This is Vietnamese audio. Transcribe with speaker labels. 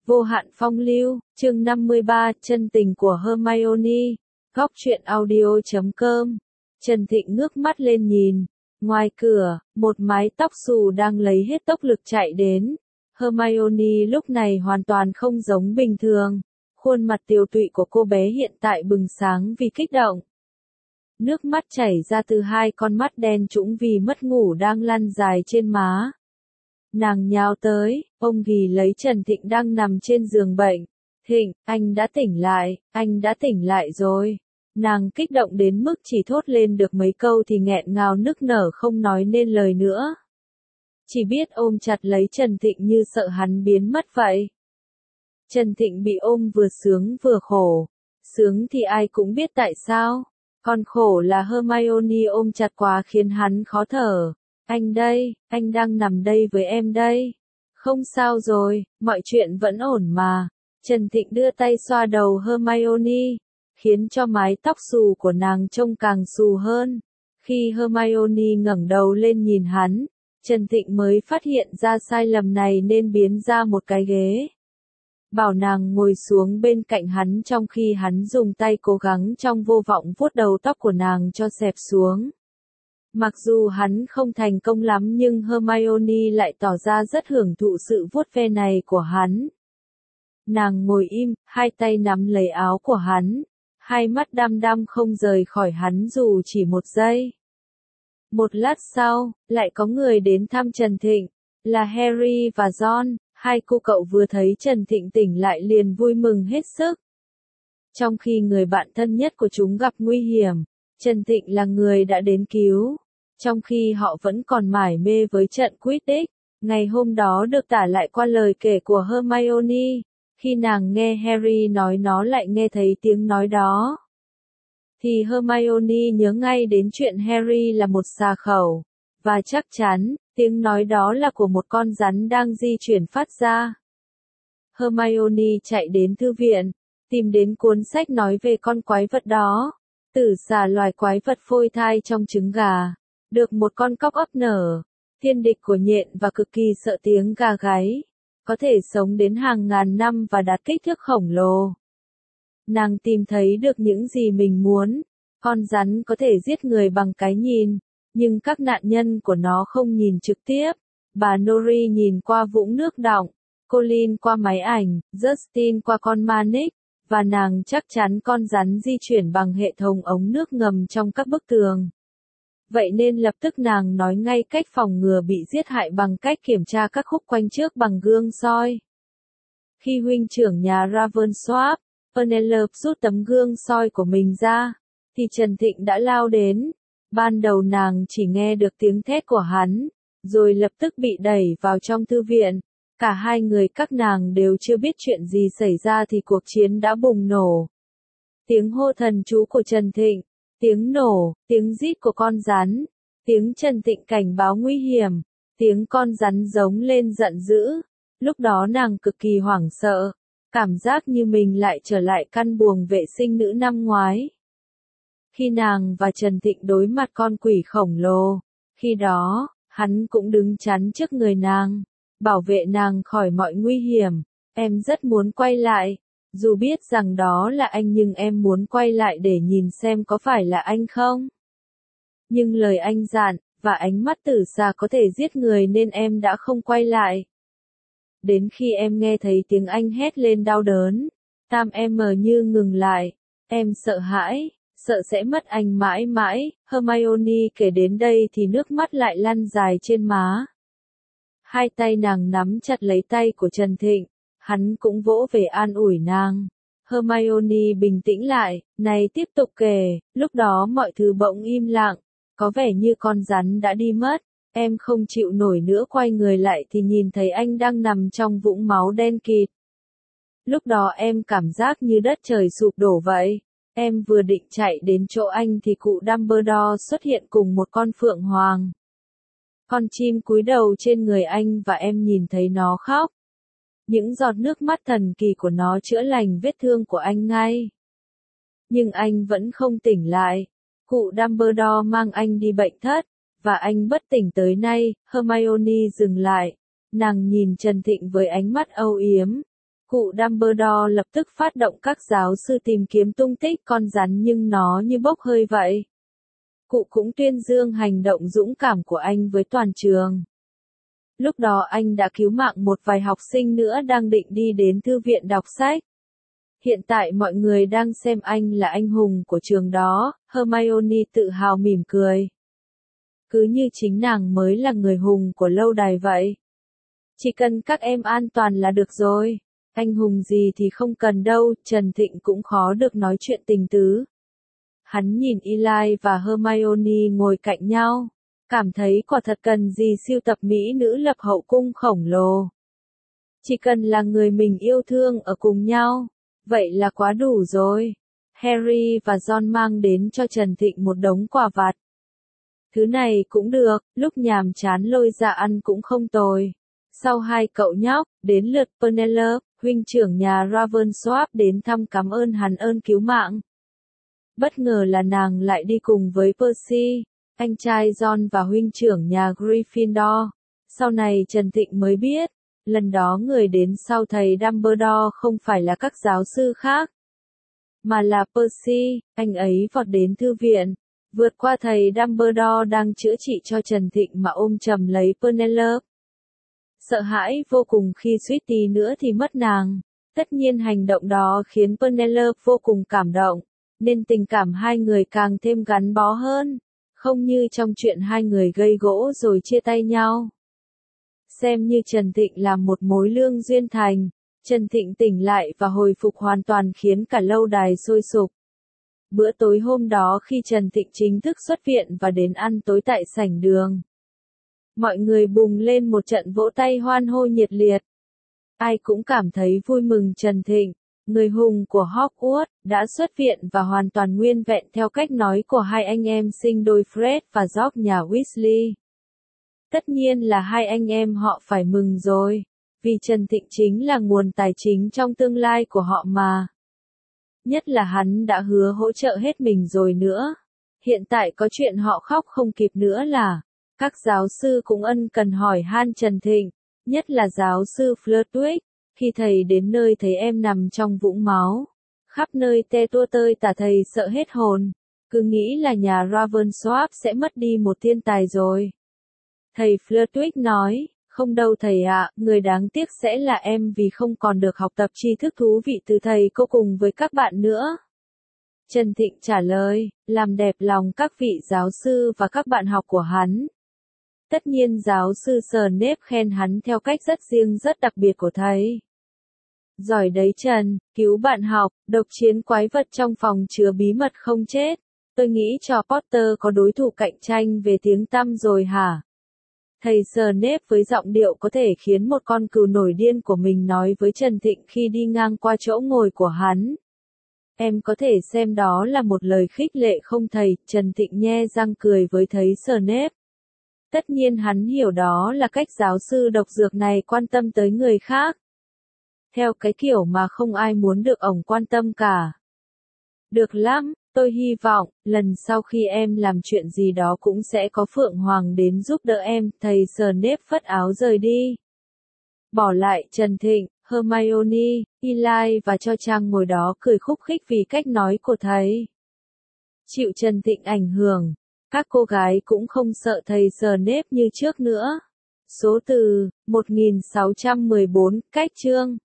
Speaker 1: Vô hạn phong lưu, chương 53, chân tình của Hermione. Góc truyện audio.com. Trần Thịnh ngước mắt lên nhìn. Ngoài cửa, một mái tóc xù đang lấy hết tốc lực chạy đến. Hermione lúc này hoàn toàn không giống bình thường. Khuôn mặt tiều tụy của cô bé hiện tại bừng sáng vì kích động. Nước mắt chảy ra từ hai con mắt đen trũng vì mất ngủ đang lăn dài trên má. Nàng nhào tới, ôm ghì lấy Trần Thịnh đang nằm trên giường bệnh. Thịnh, anh đã tỉnh lại rồi. Nàng kích động đến mức chỉ thốt lên được mấy câu thì nghẹn ngào nức nở không nói nên lời nữa. Chỉ biết ôm chặt lấy Trần Thịnh như sợ hắn biến mất vậy. Trần Thịnh bị ôm vừa sướng vừa khổ. Sướng thì ai cũng biết tại sao. Còn khổ là Hermione ôm chặt quá khiến hắn khó thở. Anh đang nằm đây với em đây. Không sao rồi, mọi chuyện vẫn ổn mà. Trần Thịnh đưa tay xoa đầu Hermione, khiến cho mái tóc xù của nàng trông càng xù hơn. Khi Hermione ngẩng đầu lên nhìn hắn, Trần Thịnh mới phát hiện ra sai lầm này nên biến ra một cái ghế. Bảo nàng ngồi xuống bên cạnh hắn trong khi hắn dùng tay cố gắng trong vô vọng vuốt đầu tóc của nàng cho xẹp xuống. Mặc dù hắn không thành công lắm nhưng Hermione lại tỏ ra rất hưởng thụ sự vuốt ve này của hắn. Nàng ngồi im, hai tay nắm lấy áo của hắn, hai mắt đăm đăm không rời khỏi hắn dù chỉ một giây. Một lát sau, lại có người đến thăm Trần Thịnh, là Harry và Ron. Hai cô cậu vừa thấy Trần Thịnh tỉnh lại liền vui mừng hết sức. Trong khi người bạn thân nhất của chúng gặp nguy hiểm, Trần Thịnh là người đã đến cứu. Trong khi họ vẫn còn mải mê với trận Quidditch, ngày hôm đó được tả lại qua lời kể của Hermione. Khi nàng nghe Harry nói nó lại nghe thấy tiếng nói đó, thì Hermione nhớ ngay đến chuyện Harry là một xà khẩu, và chắc chắn, tiếng nói đó là của một con rắn đang di chuyển phát ra. Hermione chạy đến thư viện, tìm đến cuốn sách nói về con quái vật đó. Tử xà loài quái vật phôi thai trong trứng gà, được một con cóc ấp nở, thiên địch của nhện và cực kỳ sợ tiếng gà gáy, có thể sống đến hàng ngàn năm và đạt kích thước khổng lồ. Nàng tìm thấy được những gì mình muốn, con rắn có thể giết người bằng cái nhìn. Nhưng các nạn nhân của nó không nhìn trực tiếp. Bà Nori nhìn qua vũng nước đọng, Colin qua máy ảnh, Justin qua con Manic, và nàng chắc chắn con rắn di chuyển bằng hệ thống ống nước ngầm trong các bức tường. Vậy nên lập tức nàng nói ngay cách phòng ngừa bị giết hại bằng cách kiểm tra các khúc quanh trước bằng gương soi. Khi huynh trưởng nhà Ravensworth, Penelope rút tấm gương soi của mình ra, thì Trần Thịnh đã lao đến. Ban đầu nàng chỉ nghe được tiếng thét của hắn, rồi lập tức bị đẩy vào trong thư viện. Cả hai người các nàng đều chưa biết chuyện gì xảy ra thì cuộc chiến đã bùng nổ. Tiếng hô thần chú của Trần Thịnh, tiếng nổ, tiếng rít của con rắn, tiếng Trần Thịnh cảnh báo nguy hiểm, tiếng con rắn giống lên giận dữ. Lúc đó nàng cực kỳ hoảng sợ, cảm giác như mình lại trở lại căn buồng vệ sinh nữ năm ngoái. Khi nàng và Trần Thịnh đối mặt con quỷ khổng lồ, khi đó, hắn cũng đứng chắn trước người nàng, bảo vệ nàng khỏi mọi nguy hiểm. Em rất muốn quay lại, dù biết rằng đó là anh nhưng em muốn quay lại để nhìn xem có phải là anh không. Nhưng lời anh dặn, và ánh mắt tử xà có thể giết người nên em đã không quay lại. Đến khi em nghe thấy tiếng anh hét lên đau đớn, tam em như ngừng lại, em sợ hãi. Sợ sẽ mất anh mãi mãi. Hermione kể đến đây thì nước mắt lại lăn dài trên má. Hai tay nàng nắm chặt lấy tay của Trần Thịnh, hắn cũng vỗ về an ủi nàng. Hermione bình tĩnh lại, này tiếp tục kể, lúc đó mọi thứ bỗng im lặng, có vẻ như con rắn đã đi mất. Em không chịu nổi nữa quay người lại thì nhìn thấy anh đang nằm trong vũng máu đen kịt. Lúc đó em cảm giác như đất trời sụp đổ vậy. Em vừa định chạy đến chỗ anh thì cụ Dumbledore xuất hiện cùng một con phượng hoàng. Con chim cúi đầu trên người anh và em nhìn thấy nó khóc. Những giọt nước mắt thần kỳ của nó chữa lành vết thương của anh ngay. Nhưng anh vẫn không tỉnh lại. Cụ Dumbledore mang anh đi bệnh thất, và anh bất tỉnh tới nay. Hermione dừng lại. Nàng nhìn Trần Thịnh với ánh mắt âu yếm. Cụ Dumbledore lập tức phát động các giáo sư tìm kiếm tung tích con rắn nhưng nó như bốc hơi vậy. Cụ cũng tuyên dương hành động dũng cảm của anh với toàn trường. Lúc đó anh đã cứu mạng một vài học sinh nữa đang định đi đến thư viện đọc sách. Hiện tại mọi người đang xem anh là anh hùng của trường đó, Hermione tự hào mỉm cười. Cứ như chính nàng mới là người hùng của lâu đài vậy. Chỉ cần các em an toàn là được rồi. Anh hùng gì thì không cần đâu, Trần Thịnh cũng khó được nói chuyện tình tứ. Hắn nhìn Eli và Hermione ngồi cạnh nhau, cảm thấy quả thật cần gì siêu tập mỹ nữ lập hậu cung khổng lồ. Chỉ cần là người mình yêu thương ở cùng nhau, vậy là quá đủ rồi. Harry và Ron mang đến cho Trần Thịnh một đống quà vặt. Thứ này cũng được, lúc nhàm chán lôi ra ăn cũng không tồi. Sau hai cậu nhóc, đến lượt Penelope, huynh trưởng nhà Ravensworth đến thăm cảm ơn hắn ơn cứu mạng. Bất ngờ là nàng lại đi cùng với Percy, anh trai Ron và huynh trưởng nhà Gryffindor. Sau này Trần Thịnh mới biết, lần đó người đến sau thầy Dumbledore không phải là các giáo sư khác, mà là Percy. Anh ấy vọt đến thư viện, vượt qua thầy Dumbledore đang chữa trị cho Trần Thịnh mà ôm chầm lấy Penelope. Sợ hãi vô cùng khi suýt tí nữa thì mất nàng. Tất nhiên hành động đó khiến Penelope vô cùng cảm động, nên tình cảm hai người càng thêm gắn bó hơn, không như trong chuyện hai người gây gỗ rồi chia tay nhau. Xem như Trần Thịnh làm một mối lương duyên thành, Trần Thịnh tỉnh lại và hồi phục hoàn toàn khiến cả lâu đài sôi sục. Bữa tối hôm đó khi Trần Thịnh chính thức xuất viện và đến ăn tối tại sảnh đường, mọi người bùng lên một trận vỗ tay hoan hô nhiệt liệt. Ai cũng cảm thấy vui mừng Trần Thịnh, người hùng của Hogwarts, đã xuất viện và hoàn toàn nguyên vẹn theo cách nói của hai anh em sinh đôi Fred và George nhà Weasley. Tất nhiên là hai anh em họ phải mừng rồi, vì Trần Thịnh chính là nguồn tài chính trong tương lai của họ mà. Nhất là hắn đã hứa hỗ trợ hết mình rồi nữa. Hiện tại có chuyện họ khóc không kịp nữa là, các giáo sư cũng ân cần hỏi han Trần Thịnh, nhất là giáo sư Flitwick, khi thầy đến nơi thấy em nằm trong vũng máu, khắp nơi te tua tơi tả thầy sợ hết hồn, cứ nghĩ là nhà Ravensworth sẽ mất đi một thiên tài rồi. Thầy Flitwick nói, không đâu thầy ạ, người đáng tiếc sẽ là em vì không còn được học tập tri thức thú vị từ thầy cô cùng với các bạn nữa. Trần Thịnh trả lời, làm đẹp lòng các vị giáo sư và các bạn học của hắn. Tất nhiên giáo sư Snape khen hắn theo cách rất riêng rất đặc biệt của thầy. Giỏi đấy Trần, cứu bạn học, độc chiến quái vật trong phòng chứa bí mật không chết. Tôi nghĩ cho Potter có đối thủ cạnh tranh về tiếng tăm rồi hả? Thầy Snape với giọng điệu có thể khiến một con cừu nổi điên của mình nói với Trần Thịnh khi đi ngang qua chỗ ngồi của hắn. Em có thể xem đó là một lời khích lệ không thầy, Trần Thịnh nhe răng cười với thầy Snape. Tất nhiên hắn hiểu đó là cách giáo sư độc dược này quan tâm tới người khác. Theo cái kiểu mà không ai muốn được ổng quan tâm cả. Được lắm, tôi hy vọng, lần sau khi em làm chuyện gì đó cũng sẽ có Phượng Hoàng đến giúp đỡ em, thầy Snape phất áo rời đi. Bỏ lại Trần Thịnh, Hermione, Eli và Cho Trang ngồi đó cười khúc khích vì cách nói của thầy. Chịu Trần Thịnh ảnh hưởng, các cô gái cũng không sợ thầy Snape như trước nữa. Số từ 1614, cách chương